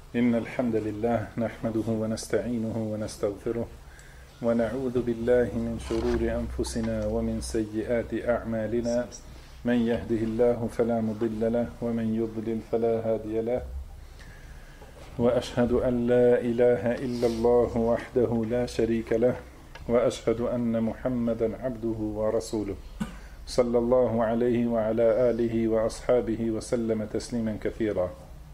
إن الحمد لله نحمده ونستعينه ونستغفره ونعوذ بالله من شرور أنفسنا ومن سيئات أعمالنا من يهده الله فلا مضل له ومن يضلل فلا هادي له وأشهد أن لا إله إلا الله وحده لا شريك له وأشهد أن محمدا عبده ورسوله صلى الله عليه وعلى آله وأصحابه وسلم تسليما كثيرا.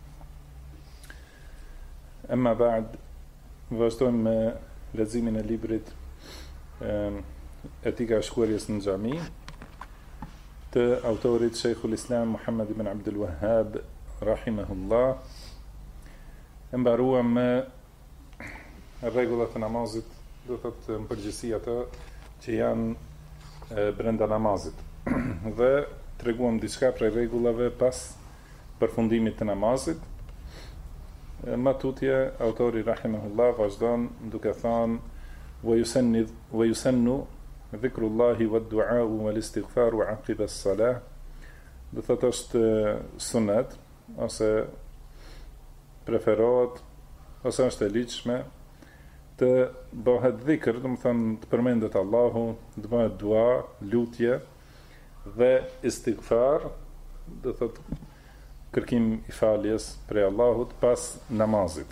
أما بعد, vazhdojmë me leximin e librit Etika e shkruarjes në xhami të autorit Sheikhul Islam Muhammad ibn Abdul Wahhab rahimahullah. E mbaruam me rregullat e namazit, do thotë në përgjithësi ato që janë brenda namazit. Dhe treguam diçka prej rregullave pas përfundimit të namazit. Më tutje autori rahimahullah vazhdon duke thënë wa yusannu dhikrullahi wad-du'a'u wal-istighfaru 'aqiba as-salah. Do thotë është sunet ose preferohet ose është e ligjshme të bëhet dhikr, do të thonë të përmendet Allahu, të bëhet dua, lutje dhe istighfar, do thotë kërkim i faljes prej Allahut pas namazit.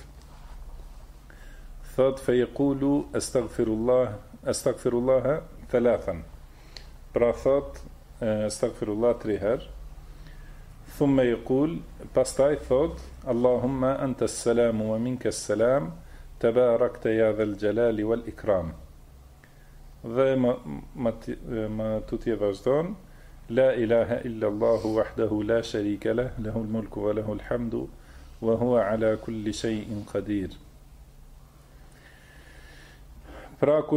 Thot fe yaqulu astaghfirullah thalathan. Pra thot astaghfirullah 3 herë. Thumma yaqul, pastaj thot Allahumma anta as-salam wa minka as-salam tabarakta ya dhal jalali wal ikram. Dhe më tutje vazhdon La ilaha illa Allahu wahdahu la sharika lah, lahul mulku wa lahul hamdu wa huwa ala kulli shay'in qadir. Pra kur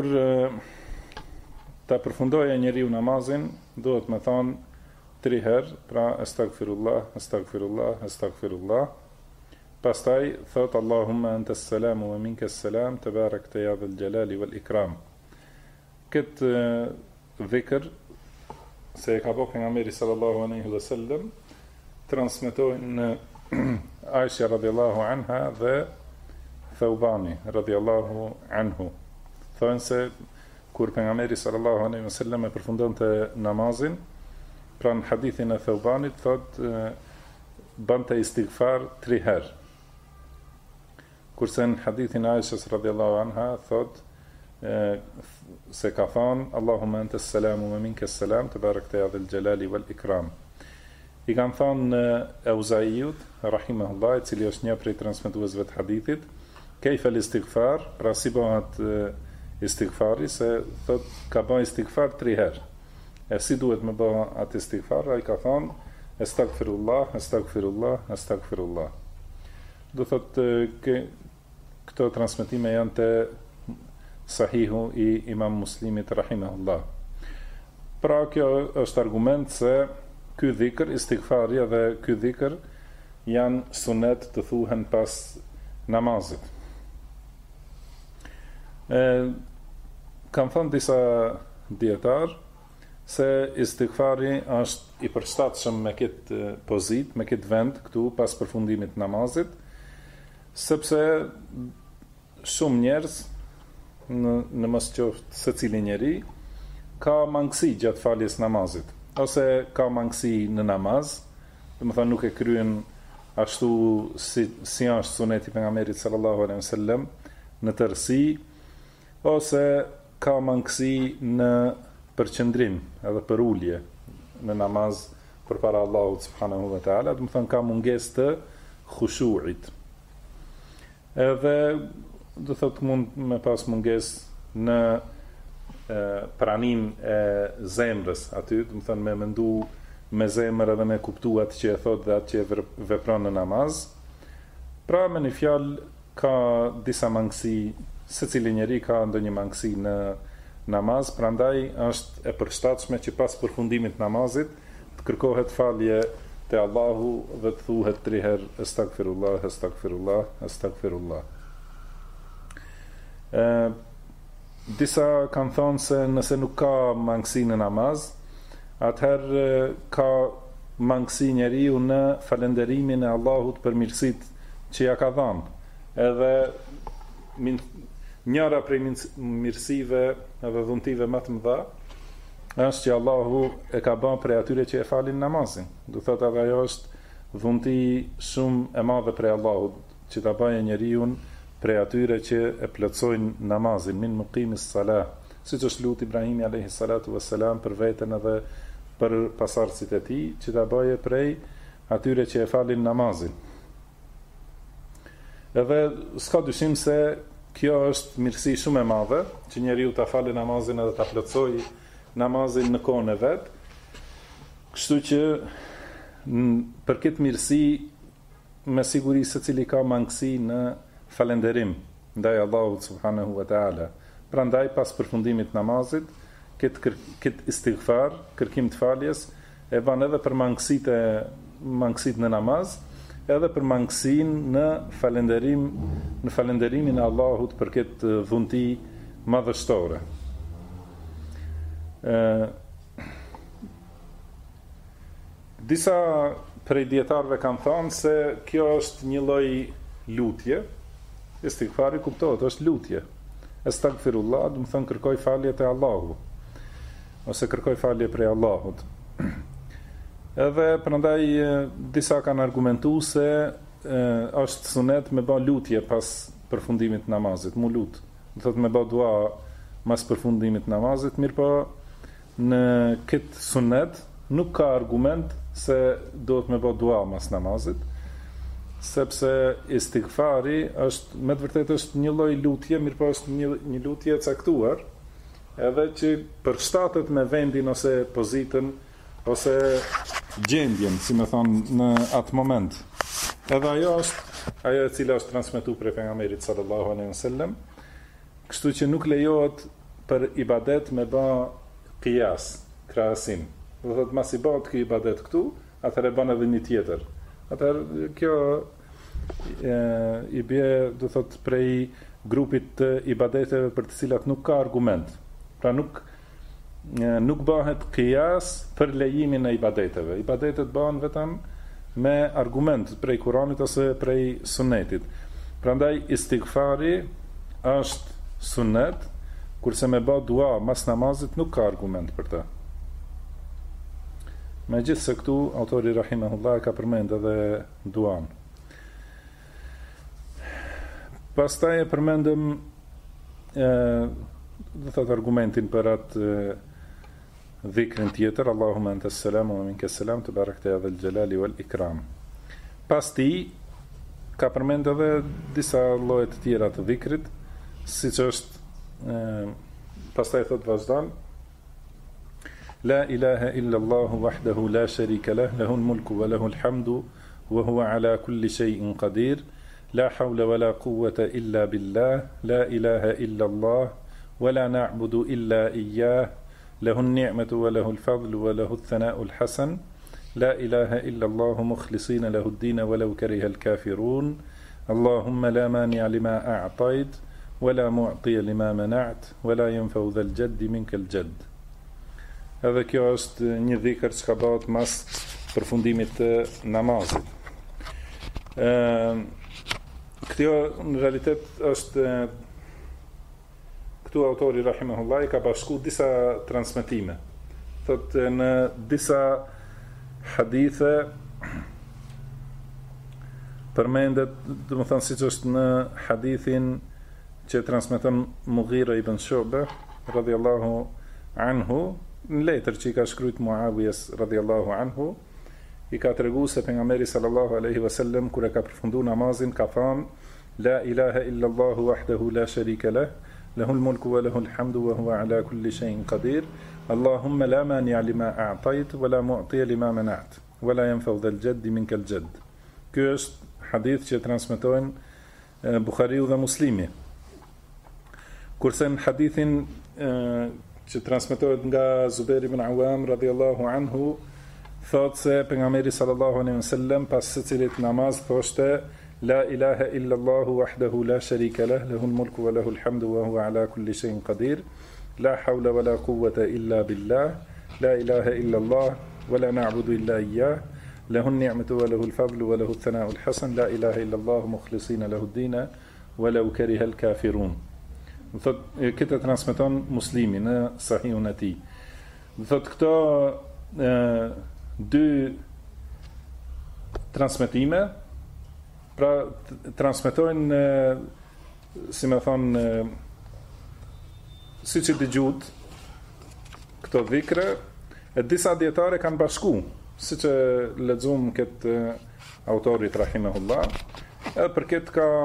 ta përfundojë njeriu namazin, duhet me thonë 3 herë, pra astaghfirullah, astaghfirullah, astaghfirullah. Pastaj thot Allahumma anta as-salam wa minka as-salam tabarakta ya dhal jalali wal ikram. Këtë dhikr se e ka po pejgamberi sallallahu alaihi wasallam transmetojnë në Aisha radhiyallahu anha dhe Thawbani radhiyallahu anhu. Thonë se kur pejgamberi sallallahu alaihi wasallam e përfundonte namazin, pra në hadithin e Thawbanit thot bante istighfar 3 herë. Kurse në hadithin e Aishas radhiyallahu anha thot se ka thonë Allahumma anta as-salamu wa minka as-salam tabarakta ya dhal jalali wal ikram. I kanë thonë Auza'iut rahimahullah, i cili është një prej transmetuesve të hadithit, kayfa al-istighfar, pra si bëhet istighfari, se thot ka bën istighfar 3 herë. E si duhet me bë atë istighfar? Ai ka thonë astaghfirullah, astaghfirullah, astaghfirullah. Do thot këto transmetime janë të Sahihu i Imam Muslimit rahimahullah. Pra kjo është argument se ky dhikr, istighfarja dhe ky dhikr janë sunet të thuhen pas namazit. Kam thënë disa dietar se istighfari është i përshtatshëm me këtë pozit, me këtë vend këtu pas përfundimit të namazit, sepse shumë njerëz në mos qoftë se cili njeri ka mangësi gjatë faljes namazit, ose ka mangësi në namaz, dhe më thënë nuk e kryen ashtu si është suneti pejgamberit sallallahu alaihi wasallam në tërësi, ose ka mangësi në përqendrim edhe për ulje në namaz përpara Allahut subhanahu wa taala, dhe më thënë ka mungesë të khushu'it. Edhe do thotë mund me pas munges në pranin e zemrës aty, do të thënë me mendu me zemër edhe me kuptu atë që e thot dhe atë që e vepron në namaz. Pra me një fjalë ka disa mangësi, se cili njeri ka ndonjë mangësi në namaz, prandaj është e përshtatshme që pas përfundimit namazit të kërkohet falje te Allahu dhe të thuhet 3 herë astaghfirullah, astaghfirullah, astaghfirullah. Disa kanë thonë se nëse nuk ka mangësi në namaz, atëherë ka mangësi njeriu në falenderimin e Allahut për mirësitë që ja ka dhënë. Edhe njëra prej mirësive edhe dhuntive më të mëdha është që Allahu e ka bën prej atyre që e falin namazin. Do thotë edhe ajo është dhunti shumë e madhe prej Allahut, që ta bëjë njeriu prej atyre që e plotësojnë namazin, min muqimis salah, siç është lut Ibrahimi alayhi salatu wassalam për veten edhe për pasardhësit e tij, që ta bëjë prej atyre që e falin namazin. Edhe s'ka dyshim se kjo është mirësi shumë e madhe, që njeriu ta falë namazin edhe ta plotësojë namazin në kohën e vet. Kështu që për këtë mirësi me siguri secili ka mangësi në falënderim ndaj Allahut subhanahu wa taala. Prandaj pas përfundimit namazit, këtë istighfar, kërkim të faljes, e bën edhe për mangësitë në namaz, edhe për mangësinë në falënderimin e Allahut për këtë dhunti madhështore. Disa prej dietarëve kanë thënë se kjo është një lloj lutje. Istighfari kuptohet, është lutje. Astaghfirullah, do të thonë kërkoj falje te Allahu, ose kërkoj falje prej Allahut. Edhe prandaj disa kanë argumentuar se është sunet me bë lutje pas përfundimit të namazit, mu lut. Do thotë me bë dua pas përfundimit të namazit, mirëpo në këtë sunet nuk ka argument se duhet me bë dua pas namazit, sepse istighfari është me të vërtetë është një lloj lutje, mirëpo është një lutje e caktuar, edhe që përshtatet me vendin ose pozitën ose gjendjen, si më thonë, në atë moment. Edhe ajo është ajo e cila është transmetuar prej pejgamberit sallallahu alaihi wasallam, kështu që nuk lejohet për ibadet me bë qiyas, krahasim. Do thotë mas i bëhet ky ibadet këtu, atëherë bën edhe një tjetër. Atëherë kjo i bie, do thotë, prej grupit të ibadeteve për të cilat nuk ka argument. Pra nuk bëhet qiyas për lejimin e ibadeteve. Ibadetet bëhen vetëm me argument prej Kuranit ose prej sunetit. Prandaj istighfari është sunet, kurse me bë dua mas namazit nuk ka argument për të. Megjithse këtu autori rahimahullah ka përmend edhe duan. Pastaj e përmendëm do thotë argumentin për atë dhikrin tjetër, Allahumma anta as-salam wa minka as-salam, tabarakta ya dhal jalali wal ikram. Pas ti ka përmend edhe disa lloje të tjera të dhikrit, siç është pastaj thot vazhdon La ilaha illa Allahu wahdahu la sharika lah, lahul mulku wa lahul hamdu wa huwa ala kulli shay'in qadir. La hawla wa la quwwata illa billah, la ilaha illa Allah wa la na'budu illa iyyah. Lahu an-ni'matu wa lahu al-fadlu wa lahu ath-thana'u al-hasan. La ilaha illa Allah mukhlisina lahu ad-din wa law kariha al-kafirun. Allahumma la mani'a lima a'tayt wa la mu'tiya lima mana'at wa la yanfa'u dhal jaddi minka al-jadd. Edhe kjo është një dhikr që ka bëhet mas përfundimit të namazit. Kjo në realitet është, këtu autori rahimahullah ka bashku disa transmetime. Thotë në disa hadithe përmendet, do të thënë siç është në hadithin që transmeton Mughira ibn Shu'ba radhiyallahu anhu, në letër që i ka shkruajt Muawijes radhiyallahu anhu, i ka treguar se pejgamberi sallallahu alaihi wasallam kur e ka përfunduar namazin ka thënë La ilaha illa Allahu wahdahu la sharika lah, lahul mulku wa lahul hamdu wa huwa ala kulli shay'in qadir. Allahumma la mani'a lima a'tayt wa la mu'tiya lima mana'at wa la yanfa'u dhal jaddi minka al jadd. Ky është hadith që transmetojnë Buhariu dhe Muslimi. Kurse në hadithin që transmetohet nga Zubair ibn Awam radhiyallahu anhu, thot se pejgamberi sallallahu alaihi wasallam pas secilit namaz thoshte La ilaha illa Allahu wahdahu la sharika lah, lahul mulku wa lahul hamdu wa huwa ala kulli shay'in qadir. La hawla wa la quwwata illa billah. La ilaha illa Allah wa la na'budu illa iyyah. له النعمة وله الفضل وله الثناء الحسن لا إله إلا الله مخلصين له الدين ولو كره الكافرون. Thot, këtë transmeton Muslimi në Sahihun e tij. Thot këto dy transmetime pra transmetojnë si më thon siç e dëgjut këto dhikre e disa dietare kanë bashku siç e lexuam këtë autorit rahimahullah edhe për këtë ka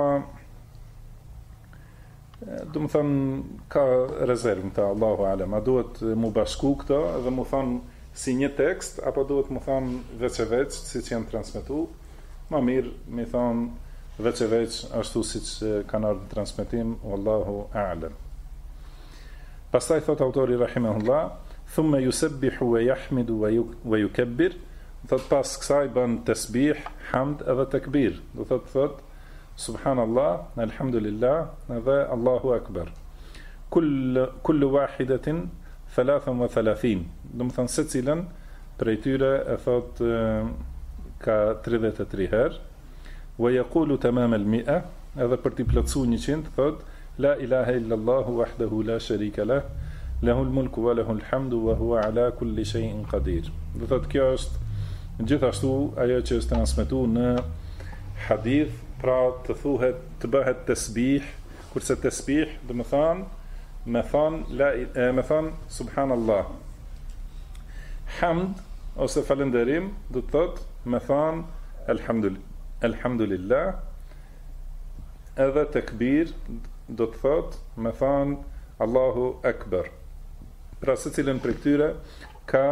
do më thënë ka rezervë të Allahu alem, a duhet mu bashku këto dhe mu thënë si një tekst apo duhet mu thënë veç e veç si që janë transmitu ma mirë mi thënë veç e veç ashtu si që kanë ardhë transmitim Allahu alem. Pastaj thot autori rahimahullah thumme yusebbihu wa yahmidu wa yukabbir, thot pas kësaj bën tasbih, hamd edhe takbir, do thot Subhanallah, alhamdulillah, dhe Allahu Akbar. Kullu wahidatin 33. Do të thënë se cilën prej tyre e thot ka 33 herë. Wa yaqulu tamam al-mi'a, edhe për të plotsuar 100 thot la ilaha illa Allah wahdahu la sharika lah, lahu al-mulku wa lahu al-hamdu wa huwa ala kulli shay'in qadir. Do thot kjo është gjithashtu ajo që është transmetuar në hadith, pra të thuhet, të bëhet tasbih, kurse tasbih do të thonë me thon subhanallah. Hamd ose falënderim do të thot me thon alhamdulillah. Edhe takbir do të thot me thon Allahu Akbar. Pra secilën prej këtyre ka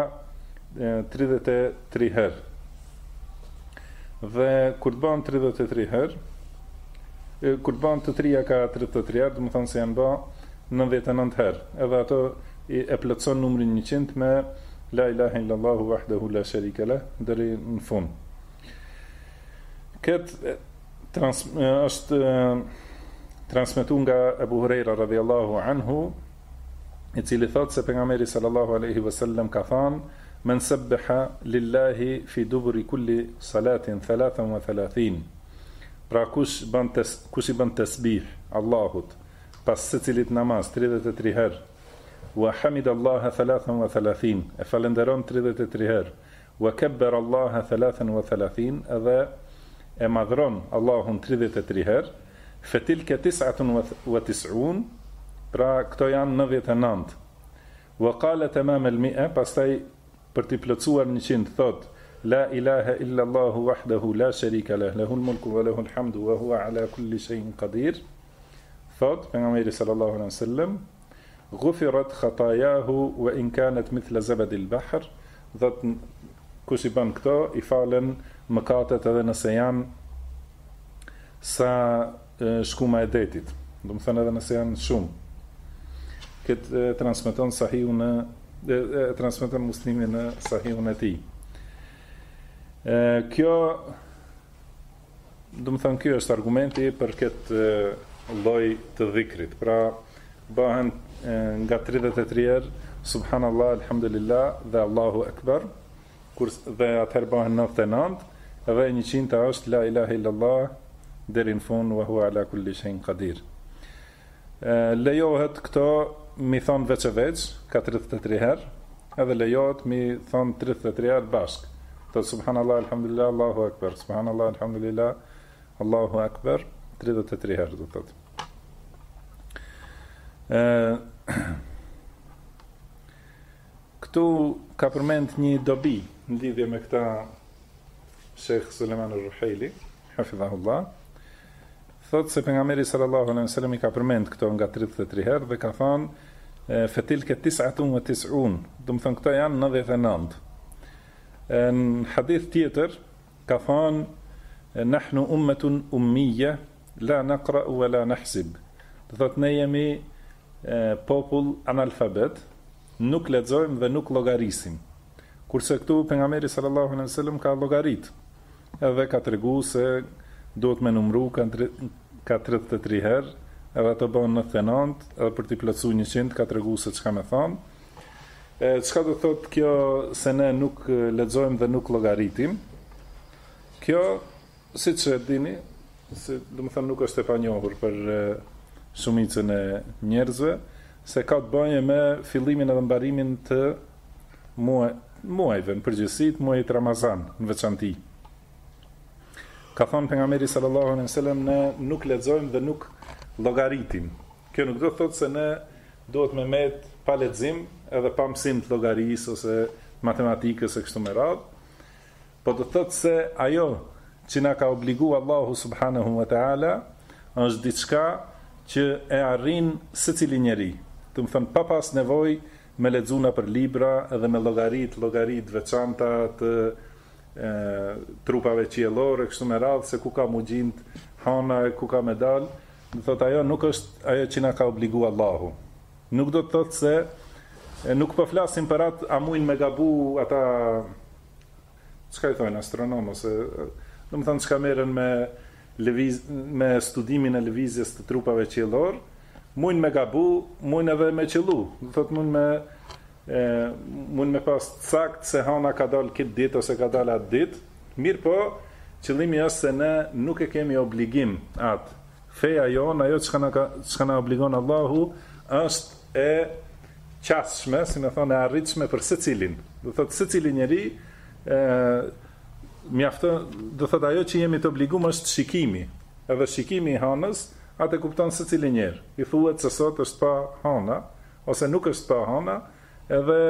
33 herë. Dhe kur të bën 33 herë, kur të bën të trija ka 33 herë, do të thonë se janë bë 99 herë. Edhe ato e plotson numrin 100 me la ilaha illallah wahdahu la sharika lah deri në fund. Këtë është transmetuar nga Abu Huraira radhiyallahu anhu, i cili thotë se pejgamberi sallallahu alaihi wasallam ka thënë men sabbaha lillahi fi duburi kulli salatin 33. Pra kush i bën tasbih Allahut pas secilit namaz 33 herë, wa hamida Allah 33, e falenderon 33 herë, wa kabbara Allah 33, edhe e madhron Allahun 33 herë, fatilka 99, pra këto janë 99. Wa qala tamam al-mi'a, pastaj për t'i plotësuar 100 thot la ilaha illa Allah wahdahu la sharika lah, lahu al-mulku wa lahu al-hamdu wa huwa ala kulli shay'in qadir. Thot pejgamberi sallallahu alaihi wasallam ghufirat khatayahu wa in kanat mithla zabad al-bahr, thot kush i bën këto i falen mëkatet edhe nëse janë sa shkuma e detit, do të thënë edhe nëse janë shumë. Këtë transmeton Sahihun transmeton Muslimi në Sahihun e tij. Kjo do të thënë kjo është argumenti për këtë lloj të dhikrit. Pra bëhen nga 33 herë subhanallah, alhamdulillah dhe Allahu Akbar, dhe atëherë bëhen 99, edhe 100 është la ilaha illallah deri në fund wa huwa ala kulli shay'in qadir. Lejohet këto mi thonë veç e veç, ka 33 herë, edhe lejohet mi thonë 33 herë bashk. Thot subhanallah, alhamdulillah, Allahu Akbar, subhanallah, alhamdulillah, Allahu Akbar, 33 herë, do thot. Këtu ka përmend një dobi në lidhje me këta Sheikh Suleiman al-Ruhaili, hafidhahullah. Thot se pejgamberi sallallahu alaihi wasallam i ka përmend këto nga 33 herë dhe ka thënë fatilka 99, do të thonë këto janë 99. Në hadith tjetër ka thënë nahnu ummatun ummiyya la naqra wa la nahsib. Do thotë ne jemi popull analfabet, nuk lexojmë dhe nuk llogarisim. Kurse këtu pejgamberi sallallahu alaihi wasallam ka llogarit. Edhe ka treguar se duhet me numru ka 33 herë, edhe ato bën 99, edhe për t'i plotësuar 100 ka treguar se çka më thon. Çka do thotë kjo se ne nuk lexojmë dhe nuk llogaritim? Kjo, siç e dini, domethënë nuk është e panjohur për shumicën e njerëzve, se ka të bëjë me fillimin edhe mbarimin të muajve, në përgjithësi të muajit Ramazan, në veçanti. Ka thënë pejgamberi sallallahu alejhi wasallam, ne nuk lexojmë dhe nuk llogaritim. Kjo nuk do të thotë se ne duhet me met pa lexim edhe pa mësim të llogarisë ose matematikës e kështu me radhë, po do të thotë se ajo që na ka obliguar Allahu subhanahu wa taala është diçka që e arrin secili njeri. Do të thënë pa pas nevojë me lexuna për libra edhe me llogarit veçanta të trupave qiellore kështu me radhë, se ku ka mugjint hana e ku ka medal. Do thotë ajo nuk është ajo që na ka obliguar Allahu. Nuk do të thotë se nuk po flasim për atë a mujnë me gabu ata çka i thonë astronom ose do të thonë çka merren me studimin e lëvizjes të trupave qiellor, mujnë me gabu, mujnë edhe me qellu. Do thotë mund me pas sakt se hana ka dalë këtë ditë ose ka dalë atë ditë, mirë po, qëllimi është se ne nuk e kemi obligim atë. Feja jonë, ajo që na obligon Allahu, është e qasshme, si me thonë, e arritshme për secilin. Do thotë secili njeri, mjafton, do thotë ajo që jemi të obligum është shikimi. Edhe shikimi i hanës, atë e kupton secili njerë. I thuhet se sot është pa hana, ose nuk është pa hana, edhe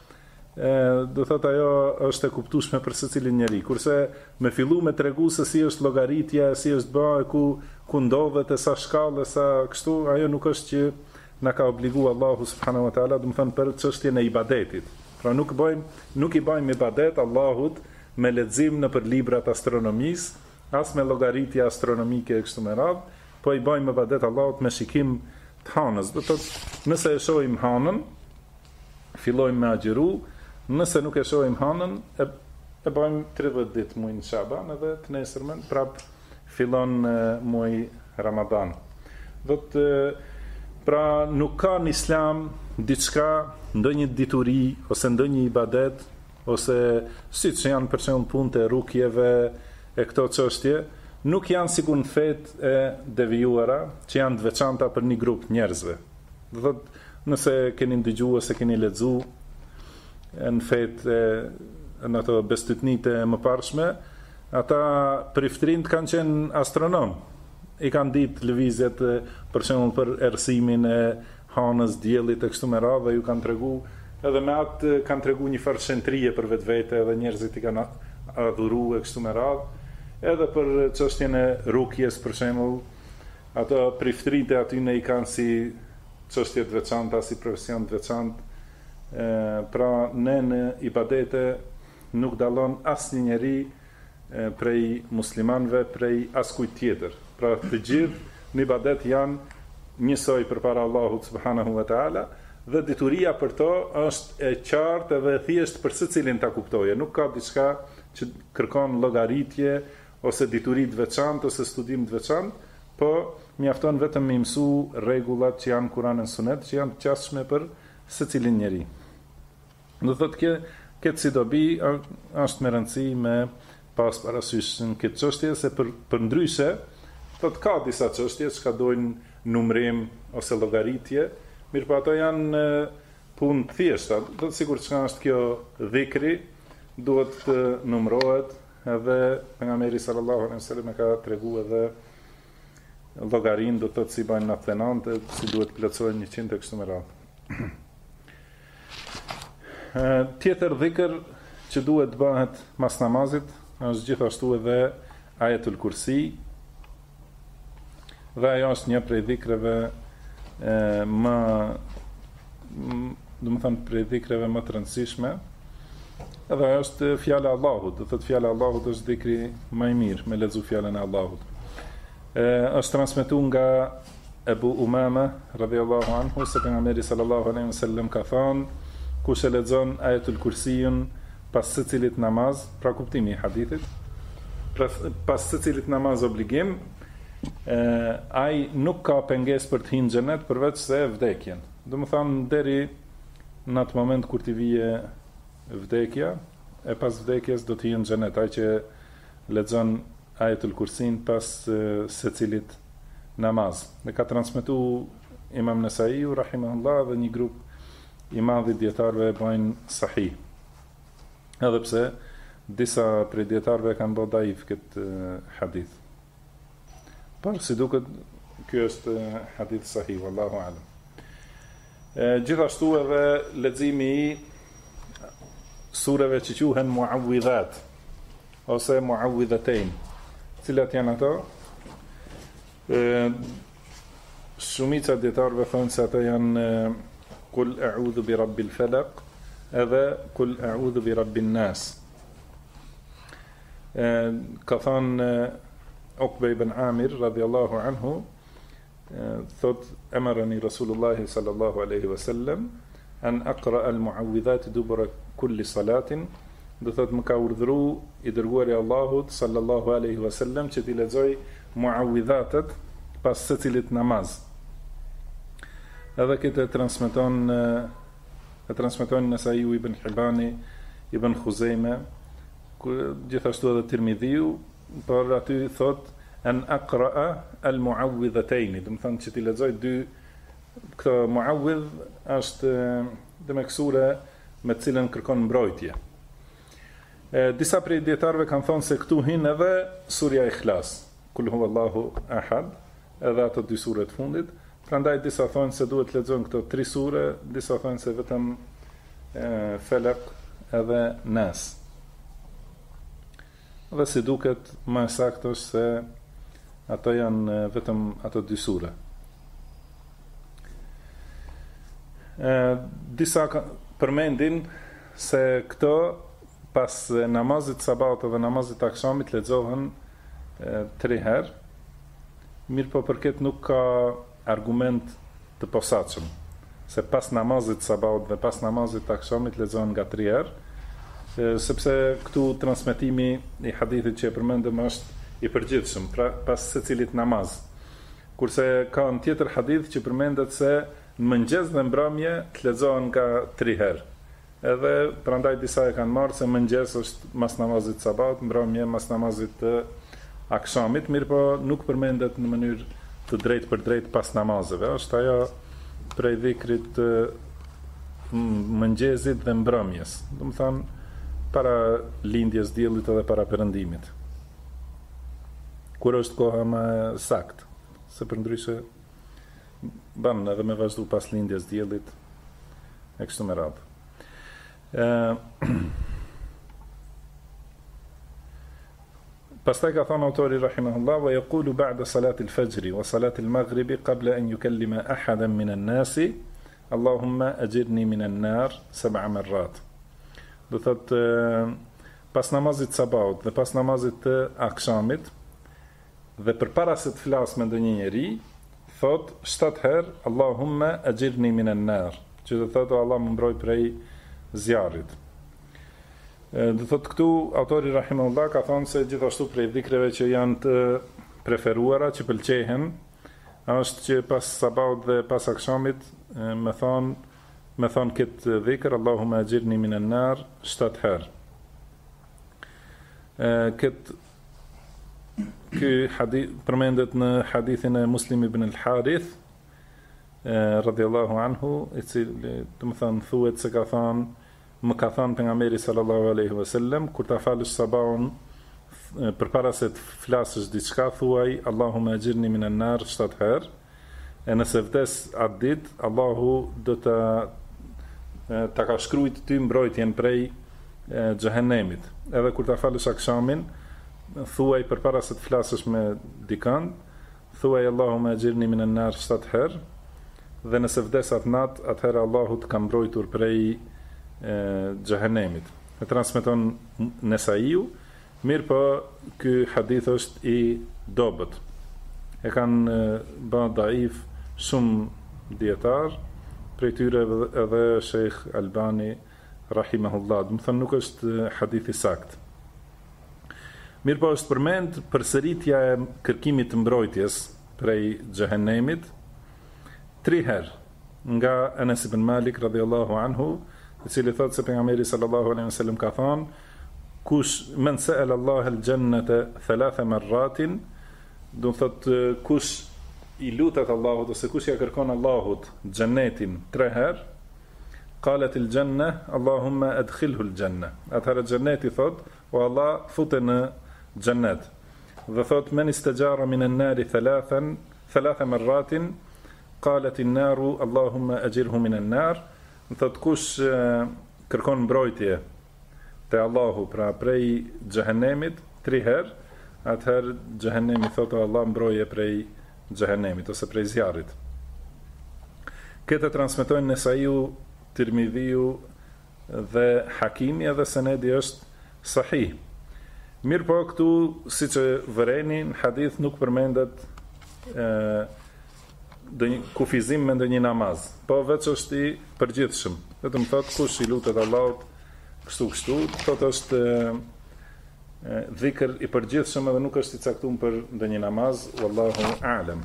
do thotë ajo është e kuptueshme për secilin njeri. Kurse me fillu me tregu se si është llogaritja, si është bëhe, ku ndodhet e sa shkallë, sa kështu, ajo nuk është që na ka obliguar Allahu subhanahu wa taala, do të thënë për çështjen e ibadetit. Pra nuk i bëjmë ibadet Allahut me lexim në për librat astronomisë, as me llogaritje astronomike kështu me radhë, po i bëjmë ibadet Allahut me shikim të hanës. Do thotë, nëse e shohim hanën, fillojmë me agjeru, nëse nuk e shohim hanën, e bëjmë 30 ditë muajin Shaban edhe të nesërmen prap fillon muaji Ramadan. Do të pra nuk ka në Islam diçka, ndonjë dituri ose ndonjë ibadet ose siç janë për shembull punët e rukjeve e këto çështje, nuk janë sikur në fetë e devijuara që janë të veçanta për një grup njerëzve. Do thotë, nëse keni dëgjuar ose keni lexuar në fetë në ato bestytnite e mëparshme, ata priftrind kanë qenë astronom. I kanë ditë lëvizjet për shembull për errësimin e hanës, diellit e kështu me radhë, dhe ju kanë tregu, edhe me atë kanë tregu një farë shëntrie për vetvete, edhe njerëzit i kanë adhuruar e kështu me radhë, edhe për çështjen e rukjes për shembull, ato priftritë aty ne i kanë si çështje të veçanta, si profesion të veçantë. Pra ne në ibadete nuk dallon asnjë njeri prej muslimanëve, prej askujt tjetër. Pra të gjithë në ibadet janë njësoj përpara Allahut subhanahu wa taala, dhe dituria për to është e qartë edhe thjesht për secilin ta kuptojë. Nuk ka diçka që kërkon llogaritje ose dituri të veçantë ose studim të veçantë, po mjafton vetëm me mësu rregullat që janë Kur'an e Sunet, që janë të qasshme për secilin njeri. Do thotë këtë si dobi është me rëndësi me pas parasysh në këtë çështje, se për ndryshe thotë ka disa çështje që dojnë numrim ose llogaritje, mirë po ato janë punë të thjeshta. Do të sigur çka është kjo dhikri, duhet të numërohet, edhe pejgamberi sallallahu alaihi wasallam e ka treguar edhe llogarin, do të thotë si bajnë natënante, si duhet plotësohen 100 e kështu me radhë. Tjetër dhikr që duhet të bëhet mas namazit është gjithashtu edhe Ajetul Kursi, dhe ajo është një prej dhikreve prej dhikreve më të rëndësishme, edhe ajo është fjala e Allahut. Do thotë fjala e Allahut është dhikri më i mirë, me lexu fjalën e Allahut. Është transmetuar nga Ebu Umama radhiyallahu anhu se pejgamberi sallallahu alaihi wasallam ka thënë, kush e lexon Ajetul Kursiun pas secilit namaz, pra kuptimi i hadithit, pas secilit namaz obligim, ai nuk ka pengesë për të hyrë në xhenet përveç se vdekjen. Do të thonë deri në atë moment kur t'i vije vdekja, e pas vdekjes do të hyrë në xhenet. Ai që lexon Ajetul Kursin pas secilit namaz. Dhe ka transmetuar Imam Nesaiu rahimahullah dhe një grup i madh i dietarëve e bajnë sahih. Edhe pse disa prej dietarëve kanë bërë daif këtë hadith. Por si duket ky është hadith sahih, wallahu alam. Gjithashtu edhe leximi i sureve që quhen muawwidhat ose muawwidhatayn. Cilat janë ato? Shumica dietarëve thonë se ato janë Kul a'udhu bi rabbil falaq edhe Kul a'udhu bi rabbin nas. Ka thonë Uqba ibn Amir radhiyallahu anhu thot amarani Rasulullah sallallahu alaihi wasallam an aqra al muawwidhat dubura kulli salatin. Do thot më ka urdhëruar i dërguari i Allahut sallallahu alaihi wasallam që t'i lexoj muawwidhatet pas secilit namaz. Edhe këtë transmeton Nesaiu ibn Hibani, ibn Khuzaime, gjithashtu edhe Tirmidhiu, por aty thot an aqra'a al muawwidhatayn, do të thonë që t'i lexoj dy këto muawwidh është dhe me sure me të cilën kërkon mbrojtje. Disa prej dietarëve kanë thonë se këtu hin edhe surja Ikhlas, Kul huwallahu ahad, edhe ato dy sure të fundit. Prandaj disa thonë se duhet të lexojmë këto 3 sure, disa thonë se vetëm Falaq edhe Nas. Dhe si duket më saktë është se ato janë vetëm ato 2 sure. Disa përmendin se këto pas namazit sabat dhe namazit akshamit lexohen 3 herë. Mirë po për këtë nuk ka argument të posaçëm, se pas namazit sabat dhe pas namazit akshamit lexohen nga 3 herë, sepse këtu transmetimi i hadithit që e përmendëm është i përgjithshëm, pra pas secilit namaz. Kurse ka një tjetër hadith që përmendet se në mëngjes dhe mbrëmje të lexohen nga 3 herë. Edhe prandaj disa e kanë marrë se mëngjes është mas namazit sabat, mbrëmje mas namazit të akshamit, mirë po nuk përmendet në mënyrë të drejtë për drejtë pas namazeve. Është ajo prej dhikrit të mëngjesit dhe mbrëmjes. Do të thonë para lindjes diellit edhe para perëndimit. Kur është koha më saktë, se përndryshe ban edhe me vazhdu pas lindjes diellit e kështu me radhë. Pastaj ka thënë autori rahimahullah wa yaqulu ba'da salati al-fajr wa salati al-maghrib qabla an yukallima ahadan min an-nas Allahumma ajirni min an-nar 7 marrat. Do thot pas namazit sabat dhe pas namazit të akshamit dhe përpara se të flas me ndonjë njeri, thot 7 herë Allahumma ajirni min an-nar, që do thotë Allah më mbroj prej zjarrit. Do thot këtu autori rahimahullah ka thonë se gjithashtu prej dhikreve që janë të preferuara, që pëlqehen, është që pas sabat dhe pas akshamit me thonë këtë dhikr Allahumma ajirni min an-nar 7 herë. Ky hadith përmendet në hadithin e Muslim ibn al-Harith radhiyallahu anhu, i cili do të thonë thuhet se ka thonë më ka thënë pejgamberi sallallahu alaihi wasallam kur ta falësh sabahun përpara se të flasësh diçka thuaj Allahumma ajirni min an-nar 7 herë. E nëse vdes atë ditë, Allahu do ta ka shkruajt ty mbrojtjen prej xhehenemit. Edhe kur ta falësh akshamin, thuaj përpara se të flasësh me dikën, thuaj Allahumma ajirni min an-nar 7 herë. Dhe nëse vdes atë natë, atëherë Allahu të ka mbrojtur prej xhehenemit. E transmeton Nesaiu, mirë po ky hadith është i dobët. E kanë bërë daif shumë dietar, prej tyre edhe Sheikh Albani rahimahullah. Do të thonë nuk është hadith i saktë. Mirë po është përmend përsëritja e kërkimit të mbrojtjes prej xhehenemit 3 herë nga Anas ibn Malik radhiyallahu anhu, i cili thotë se pejgamberi sallallahu alaihi wasallam ka thënë kush men sa'ala Allah al-jannata thalatha marratin, do thot kush i lutet Allahut ose kush ja kërkon Allahut xhennetin 3 herë, qalet al-janna Allahumma adkhilhu al-janna. Atëherë xhenneti thot, o Allah fute në xhennet. Dhe thot men istajara min an-nari thalatha marratin, qalet an-naru Allahumma ajirhu min an-nar. Thot kush kërkon mbrojtje te Allahu pra prej xhehenemit 3 herë, atëherë xhehenemi thotë Allah mbroje prej xhehenemit ose prej zjarrit. Këtë transmetojnë Nesaiu, Tirmidhiu dhe Hakimi, edhe senedi është sahih. Mirë po këtu, si që vëreni, në hadith nuk përmendet kufizim me ndonjë namaz, po veç është i përgjithshëm. Vetëm thotë kush i lutet Allahut kështu, thotë është dhikr i përgjithshëm edhe nuk është i caktuar për ndonjë namaz, wallahu a'lam.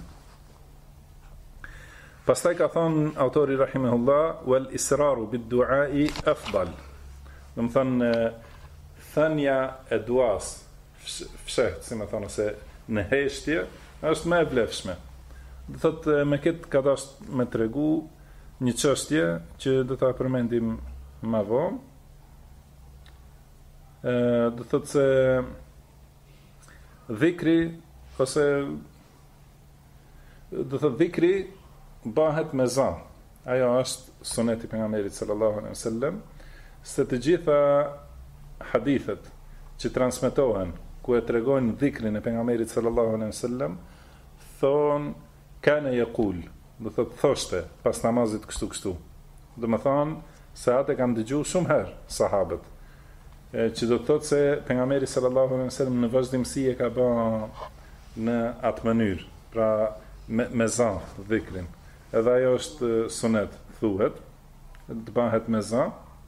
Pastaj ka thënë autori rahimahullah, wal israru bid du'a'i afdal. Do të thënë thënia e duas fsheht, si më thonë, se në heshtje është më e vlefshme. Do thotë me këtë ka dashur me tregu një çështje që do ta përmendim më vonë. Do thotë se dhikri ose do thotë dhikri bëhet me za. Ajo është suneti i pejgamberit sallallahu alaihi wasallam, se të gjitha hadithet që transmetohen ku e tregojnë dhikrin e pejgamberit sallallahu alaihi wasallam thon kana yaqul, do thotë thoshte pas namazit kështu. Do të thonë se atë kanë dëgjuar shumë herë sahabët. Që do të thotë se pejgamberi sallallahu alaihi wasallam në vazhdimsi e ka bërë në atë mënyrë, pra me za dhikrin. Edhe ajo është sunet, thuhet, të bëhet me za.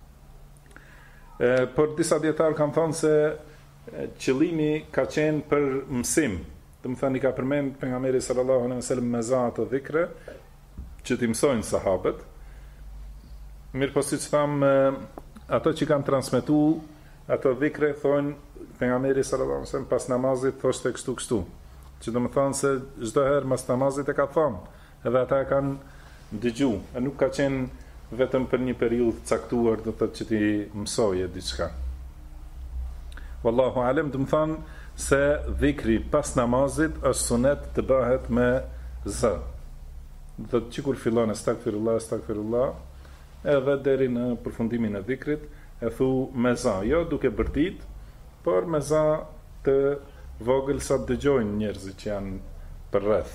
Por disa dietarë kanë thënë se qëllimi ka qenë për mësim. Do të thënë i ka përmend pejgamberi sallallahu alaihi wasallam me za ato dhikre që t'i mësojnë sahabët. Mirë po siç tham, ato që kanë transmetuar ato dhikre thonë pejgamberi sallallahu alaihi wasallam pas namazit thoshte kështu. Që do të thonë se çdo herë pas namazit e ka thënë, edhe ata e kanë dëgjuar, e nuk ka qenë vetëm për një periudhë caktuar, do të thotë që ti mësoje diçka. Wallahu alem, do të thonë se dhikri pas namazit është sunet të bëhet me z. Do të thotë kur fillon astaghfirullah, edhe deri në përfundimin e dhikrit e thu me za, jo duke bërtit, por me za të vogël sa të dëgjojnë njerëzit që janë për rreth.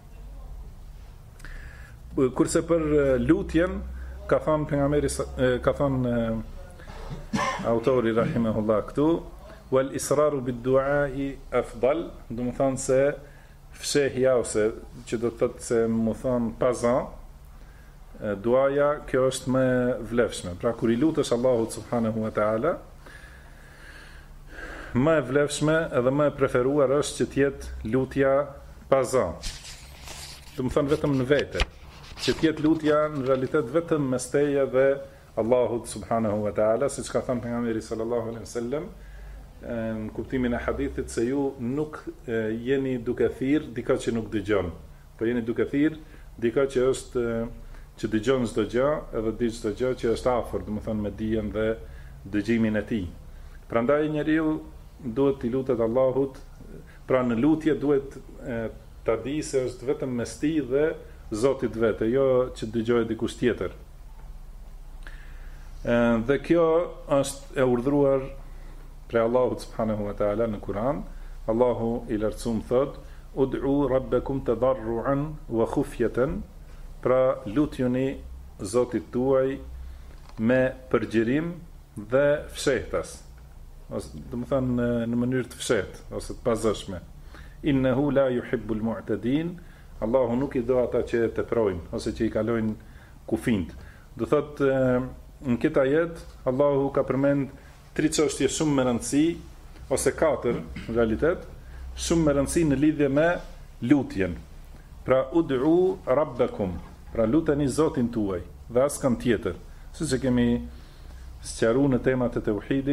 Kurse për lutjen, ka thënë pejgamberi, ka thënë autori rahimahullah këtu, wal israru bid du'a'i afdal, do të thonë se fshehja ose që do të thotë se më thon paza, duaja, kjo është më vlefshme. Pra kur i lutesh Allahut subhanahu wa ta'ala, më e vlefshme edhe më e preferuar është që t'jetë lutja paza. Do të thonë vetëm në vete, që t'jetë lutja në realitet vetëm mes teje dhe Allahut subhanahu wa ta'ala, siç ka thënë pejgamberi sallallahu alaihi wasallam në kuptimin e hadithit, se ju nuk jeni duke thirr dikë që nuk dëgjon, po jeni duke thirr dikë që është që dëgjon çdo gjë edhe di çdo gjë që është afër, domethënë me dijen dhe dëgjimin e tij. Prandaj njeriu duhet t'i lutet Allahut, pra në lutje duhet ta di se është vetëm mes tij dhe Zotit vetë, jo që dëgjojë dikush tjetër. Dhe kjo është e urdhëruar prej Allahut subhanahu wa ta'ala në Kur'an. Allahu i lartësuar thot: "Ud'u rabbakum tadarruan wa khufyatan", pra lutjuni Zotit tuaj me përgjirim dhe fshehtas. Ose do të thënë në mënyrë të fshehtë ose të pazëshme. Innehu la yuhibbul mu'tadin, Allahu nuk i do ata që teprojnë ose që i kalojnë kufijt. Do thotë në këtë ajet Allahu ka përmend 3 çështje shumë me rëndësi, ose 4 në realitet, shumë me rëndësi në lidhje me lutjen. Pra ud'u rabbakum, pra luteni Zotin tuaj dhe askën tjetër. Siç e kemi sqaruar në temat e tauhidit,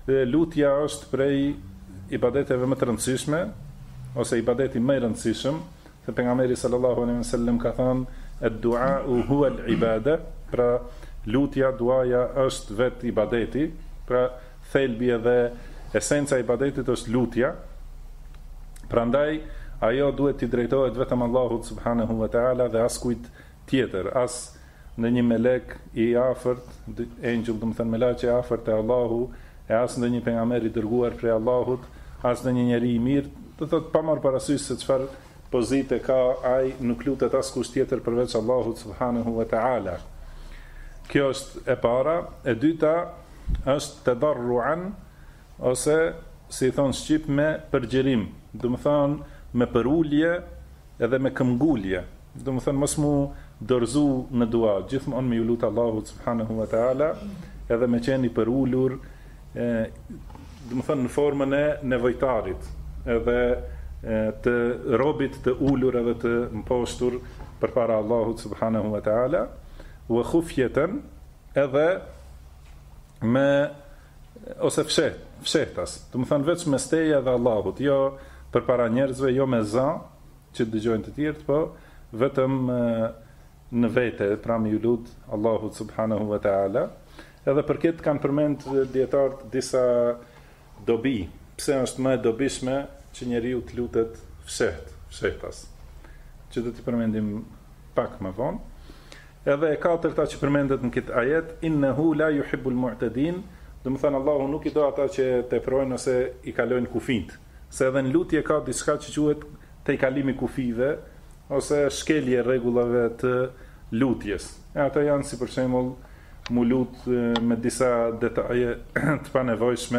lutja është prej ibadeteve më të rëndësishme, ose ibadeti më i rëndësishëm, se pejgamberi sallallahu alaihi wasallam ka thënë ad-du'a huwa al-ibada, pra lutja, duaja është vetë ibadeti, pra thelbi edhe esenca e ibadetit është lutja. Prandaj ajo duhet t'i drejtohet vetëm Allahut subhanahu wa ta'ala dhe askujt tjetër, as në një melek i afërt, angel, do të thënë melek i afërt e Allahu, e as në një pejgamber i dërguar prej Allahut, as në një njeri i mirë, do thotë pa marrë parasysh se çfarë pozite ka ai, nuk lutet askush tjetër përveç Allahut subhanahu wa ta'ala. Kjo është e para. E dyta është tadarruan, ose si thon shqip, me përgjerim, do të thonë me përulje edhe me këmbgulje, do të thonë mos mu dorëzu në dua, gjithmonë me ju lut Allahut subhanahu wa ta'ala, edhe me qenë i përulur, do të thonë në formën e nevojtarit, edhe të robit të ulur edhe të mpostur përpara Allahut subhanahu wa ta'ala, wa khufyatan, edhe me ose fshehtas, do të thonë vetëm me steja dhe Allahut, jo përpara njerëzve, jo me za që dëgjojnë të tjerë, po vetëm në vete, pra me ju lut Allahut subhanahu wa ta'ala. Edhe për këtë kanë përmend dietarët disa dobi, pse është më e dobishme që njeriu të lutet fshehtas, që do t'i përmendim pak më vonë. Edhe e katërta që përmendet në këtë ajet, innehu la yuhibbul mu'tadin, do të thënë Allahu nuk i do ata që teprojnë ose i kalojnë kufijt, se edhe në lutje ka diçka që quhet tejkalimi kufive, ose shkelje rregullave të lutjes. Ata janë si për shembull mu lut me disa detaje të panevojshme,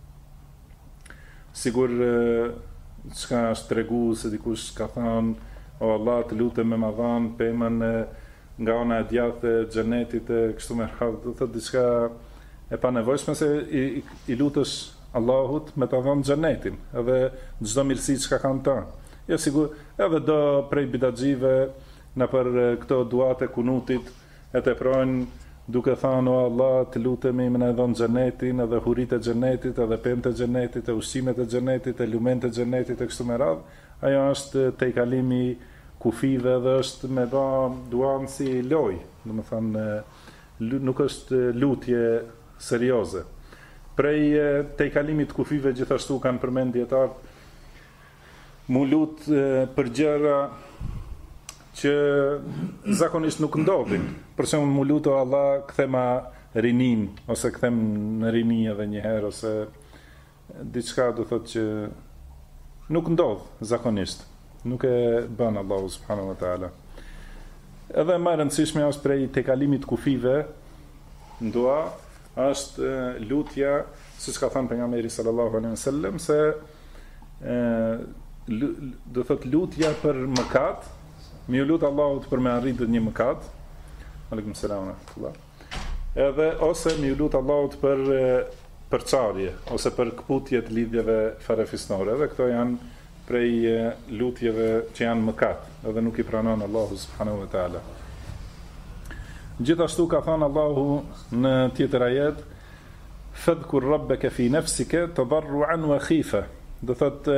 sigur çka është tregu se dikush ka thënë, o Allah, të lutem me madhan pemën nga ona e djathtë e xhenetit, kështu me radhë, do thotë diçka e panevojshme, se i lutesh Allahut me ta dhënë xhenetin, edhe çdo mirësi që kanë ta. Jo sigur, edhe do prej bidaxhive në për këto duat e kunutit e teprojnë duke thënë, o Allah, të lutemi me na dhën xhenetin, edhe huritë e xhenetit, edhe pemët e xhenetit, e ushqimet e xhenetit, e lumentë e xhenetit, e kështu me radhë. Ajo është tejkalimi kufive dhe është me ba duan si loj, domethënë nuk është lutje serioze. Prej tejkalimit kufive gjithashtu kanë përmend dietar mu lut për gjëra që zakonisht nuk ndodhin. Për shembull, mu lut, o Allah, kthema rinin, ose kthem në rini edhe një herë, ose diçka do thotë që nuk ndodh zakonisht. Nuk e bën Allahu subhanahu wa ta'ala. Edhe më e rëndësishme është prej tejkalimit kufive në dua, është lutja, siç ka thënë pejgamberi sallallahu alaihi wasallam, se do thot lutja për mëkat, më lut Allahut për me arritur një mëkat. Aleikum selam wa rahmatullah. Edhe ose më lut Allahut për çarje, ose për kputje të lidhjeve farefisnore. Edhe këto janë prej lutjeve që janë mëkat, edhe nuk i pranon Allahu subhanahu wa ta'ala. Gjithashtu ka thënë Allahu në tjetër ajet, fadhkur rabbaka fi nafsika tadarruan wa khifa. Do thotë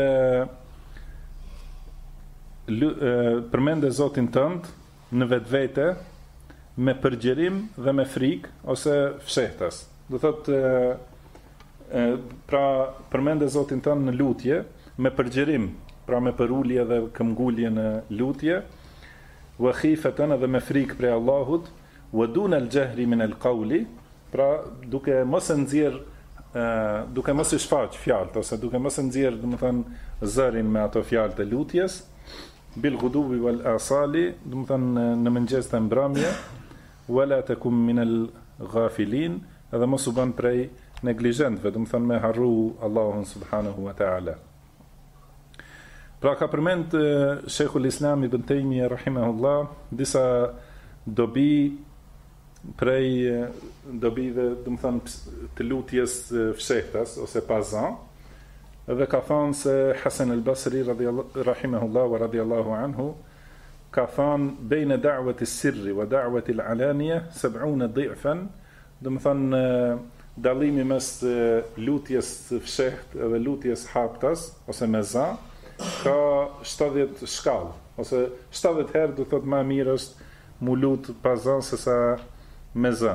përmende Zotin tënd në vetvete me përgjerim dhe me frikë ose fshehtas. Do thotë pra përmende Zotin tënd në lutje me përgjerim, pra me përulje dhe këmbgulje në lutje, wa khifatan, edhe me frikë prej Allahut, wa dun al-jahri min al-qawli, pra duke mos e nxjerr, duke mos i shfaq fjalët, ose duke mos e nxjerr, domethënë zërin me ato fjalë të lutjes, bil ghudubi wal asali, domethënë në mëngjes dhe mbrëmje, wala takum min al-ghafilin, edhe mos u bën prej neglizhentëve, domethënë me harru Allahun subhanahu wa ta'ala. Pra ka përmend Sheikhul Islam Ibn Taymiyah rahimahullah disa dobi prej dobive, domethënë të lutjes fshehtas ose pa zë, dhe ka thënë se Hasan al-Basri rahimahullah wa radiyallahu anhu ka thënë bejnë da'wati sirri wa da'wati al-alaniya 70 dhifan, domethënë dallimi mes lutjes fshehtë edhe lutjes haptas ose me za ka 70 shkallë, ose 70 herë do thot më mirë është mu lut pa za sesa me za.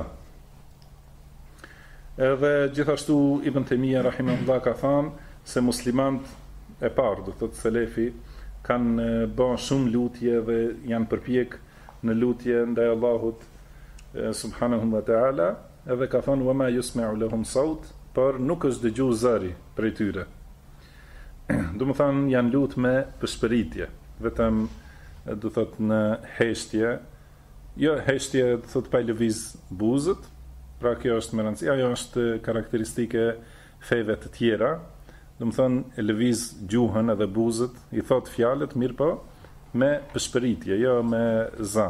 Edhe gjithashtu Ibn Taymija rahimahullah ka thënë se muslimanët e parë, do thot selefi, kanë bën shumë lutje dhe janë përpjek në lutje ndaj Allahut subhanahu wa ta'ala, edhe ka thënë wama yusma'u lahum saut, por nuk është dëgju zëri prej tyre. Do më thënë janë lutë me përshpëritje, vetëm do thot në heshtje, jo heshtje do thot pa lëviz buzët, pra kjo është më rëndësi, ajo është karakteristike feve të tjera, do më thënë e lëviz gjuhën edhe buzët, i thot fjalët, mirë po, me përshpëritje, jo me za.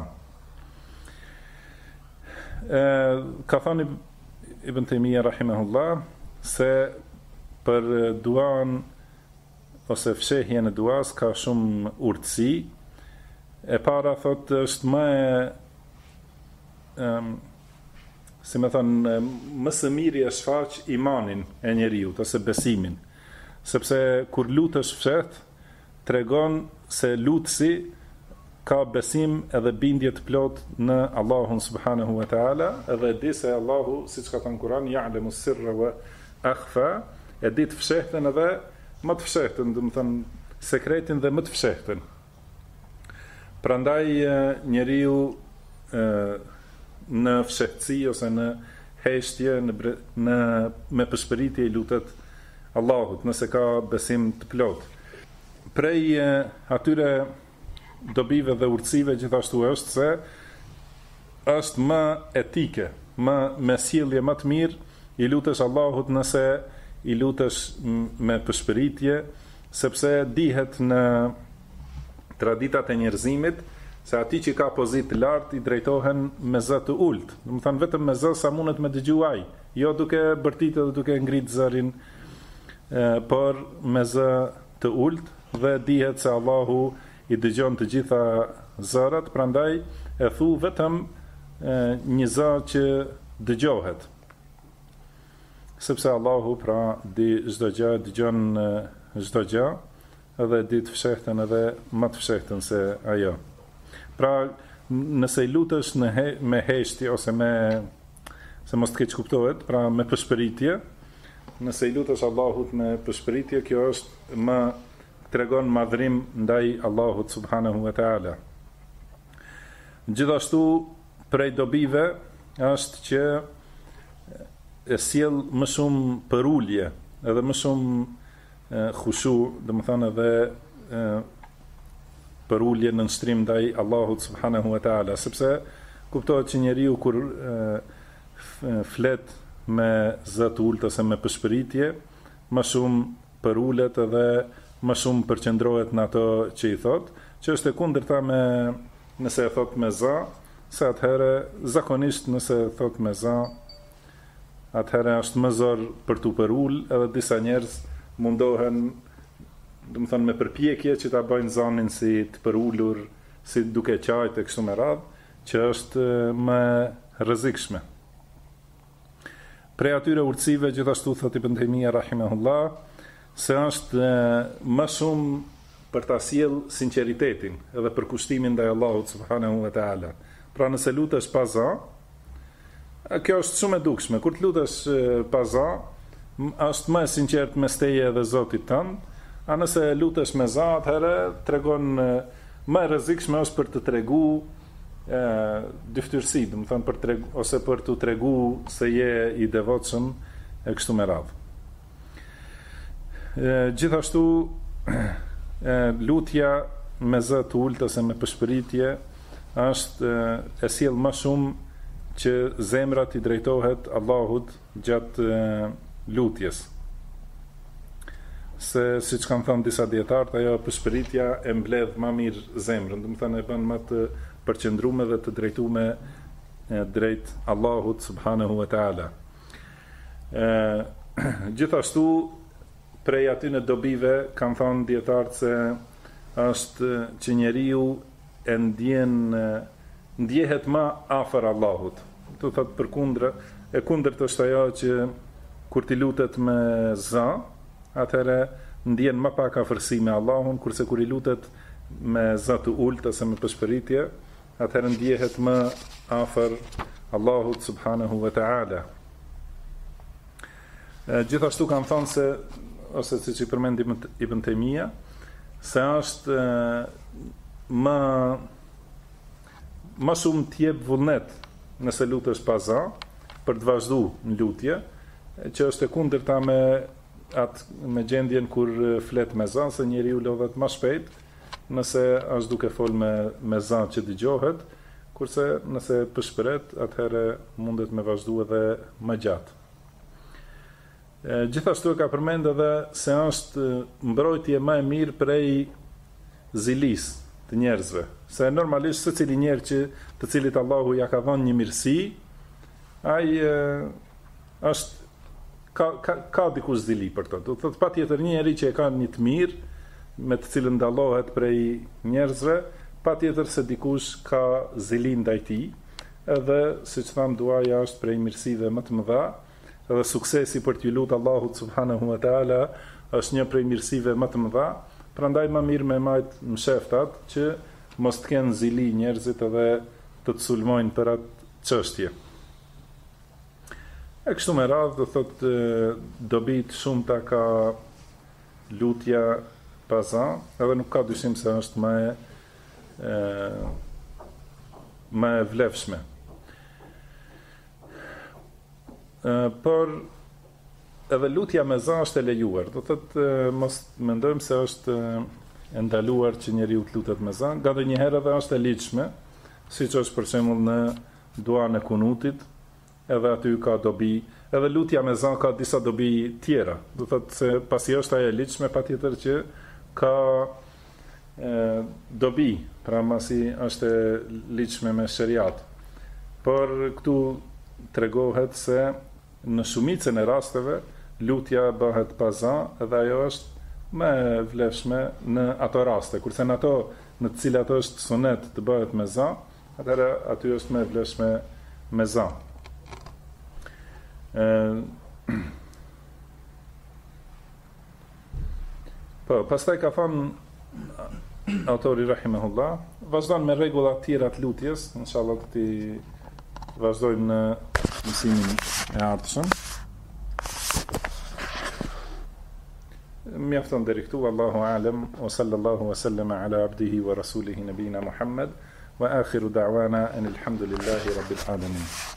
Ka thënë Ibn Taymija rahimahullah se për duan ose fshehjen e duas ka shumë urtësi. E para thot është më si më thënë më së miri e shfaq imanin e njeriut ose besimin, sepse kur lutesh fshet tregon se lutësi ka besim edhe bindje të plot në Allahun subhanahu wa ta'ala, edhe di se Allahu, siç ka thënë Kurani, ya'lamu sirra wa akhfa, e di të fshehtën edhe më të fshehtën, do të thënë sekretin dhe më të fshehtën. Prandaj njeriu në fshehtësi ose në heshtje, me përshpëritje i lutet Allahut, nëse ka besim të plot. Prej atyre dobive dhe urtësive gjithashtu është se është më etike, me sjellje më të mirë i lutesh Allahut nëse i lutesh me përshpëritje, sepse dihet në traditat e njerëzimit se ati që ka pozitë lartë i drejtohen me zë të ultë. Do të thënë vetëm me zë sa mundet me dëgjuaj, jo duke bërtitë dhe duke ngrit zërin, por me zë të ultë dhe dihet se Allahu i dëgjon të gjitha zërat, prandaj e thu vetëm një zë që dëgjohet. Sepse Allahu pra di çdo gjë, dëgjon çdo gjë, edhe di të fshehtën edhe më të fshehtën se ajo. Pra nëse i lutesh me heshtje ose se mos të keq kuptohet, pra me përshpëritje, nëse i lutesh Allahut me përshpëritje, kjo është më tregon madhrim ndaj Allahut subhanahu wa ta'ala. Gjithashtu prej dobive është që e sjell më shumë përulje, edhe më shumë khushu, do të thënë edhe përulje në nënshtrim ndaj Allahut subhanahu wa ta'ala, sepse kuptohet që njeriu kur flet me zë të ulët ose me përshpëritje, më shumë përulet edhe më shumë përqendrohet në ato që i thot, që është e kundërta me nëse e thot me za, se atëherë zakonisht nëse e thot me za, atëherë është më zor për tu përul, edhe disa njerëz mundohen, do të thënë me përpjekje që ta bëjnë zanin si të përulur, si duke qajt e kështu me radhë, që është më rrezikshme. Prej atyre urtësive gjithashtu thot Ibn Taymija rahimahullah, se është më shumë për ta sjell sinqeritetin edhe për kushtimin ndaj Allahut subhanahu wa ta'ala. Pra nëse lutesh pa za, kjo është shumë e dukshme. Kur të lutesh pa za, është më e sinqert mes teje dhe Zotit tënd, a nëse lutesh me za, atëherë tregon më e rrezikshme është për të treguar dyftyrsi, do të thënë ose për të treguar se je i devotshëm e kështu me radhë. Gjithashtu lutja me zë të ulët ose me përshpëritje është e sjell më shumë që zemrat i drejtohet Allahut gjatë lutjes. Se siç kanë thënë disa dietarë, ajo përshpëritja e mbledh më mirë zemrën, do të thënë e bën më të përqendruar dhe të drejtuar drejt Allahut subhanahu wa ta'ala. Gjithashtu prej aty në dobive kanë thënë dietarët se është që njeriu ndjehet më afër Allahut. Do thotë përkundër E kundërt është ajo që kur ti lutet me za, atëherë ndjen më pak afërsi me Allahun, kurse kur I lutet me za të ulët ose me peshpëritje, atëherë ndjehet më afër Allahut subhanahu wa ta'ala. Gjithashtu kanë thënë se, ose siç I përmendi Ibn Taymija, se është më shumë t'jep vullnet nëse lutesh pa za, për të vazhdu në lutje, që është e kundërta me gjendjen kur flet me za, se njeriu lodhet më shpejt nëse është duke fol me za që dëgjohet, kurse nëse pëshpëret, atëherë mundet me vazhdu edhe më gjatë. Gjithashtu e ka përmend edhe se është mbrojtje më e mirë prej zilis të njerëzve, se normalisht secili njerë të cilit Allahu ja ka dhënë një mirësi, ai është ka dikush zili për të. Do thotë patjetër një njeri që e ka një të mirë, me të cilën ndallohet prej njerëzve, patjetër se dikush ka zili ndaj tij, edhe siç tham duaja është prej mirësive më të mëdha, edhe suksesi për t'ju lutur Allahut subhanahu wa taala është një prej mirësive më të mëdha, prandaj më mirë me majt msheftat që mos të kenë zili njerëzit edhe të sulmojnë për atë çështje. E kështu me radhë, do thotë dobit shumëta ka lutja pa za, edhe nuk ka dyshim se është më e vlefshme. Por edhe lutja me za është e lejuar. Do thotë mos mendojmë se është e ndaluar që njeriu të lutet me za, nganjëherë edhe është e ligjshme, siç është për shembull në duan e kunutit, edhe aty ka dobi, edhe lutja me za ka disa dobi tjera. Do thotë se pasi është ajo e ligjshme, patjetër që ka dobi, pra masi është e ligjshme me shariat. Por këtu tregohet se në shumicën e rasteve lutja bëhet pa za, edhe ajo është më e vlefshme në ato raste, kurse në ato në të cilat është sunet të bëhet me za, atëherë aty është më e vlefshme me za. Po, pastaj ka thënë autori rahimahullah, vazhdon me rregulla të tjera të lutjes, inshallah do t'i vazhdojmë në mësimin e ardhshëm. Mjafton deri këtu, wallahu a'lam, wa sallallahu wa sallama ala abdihi wa rasulihi nabina Muhammad, wa akhiru da'wana anil hamdulillahi rabbil alamin.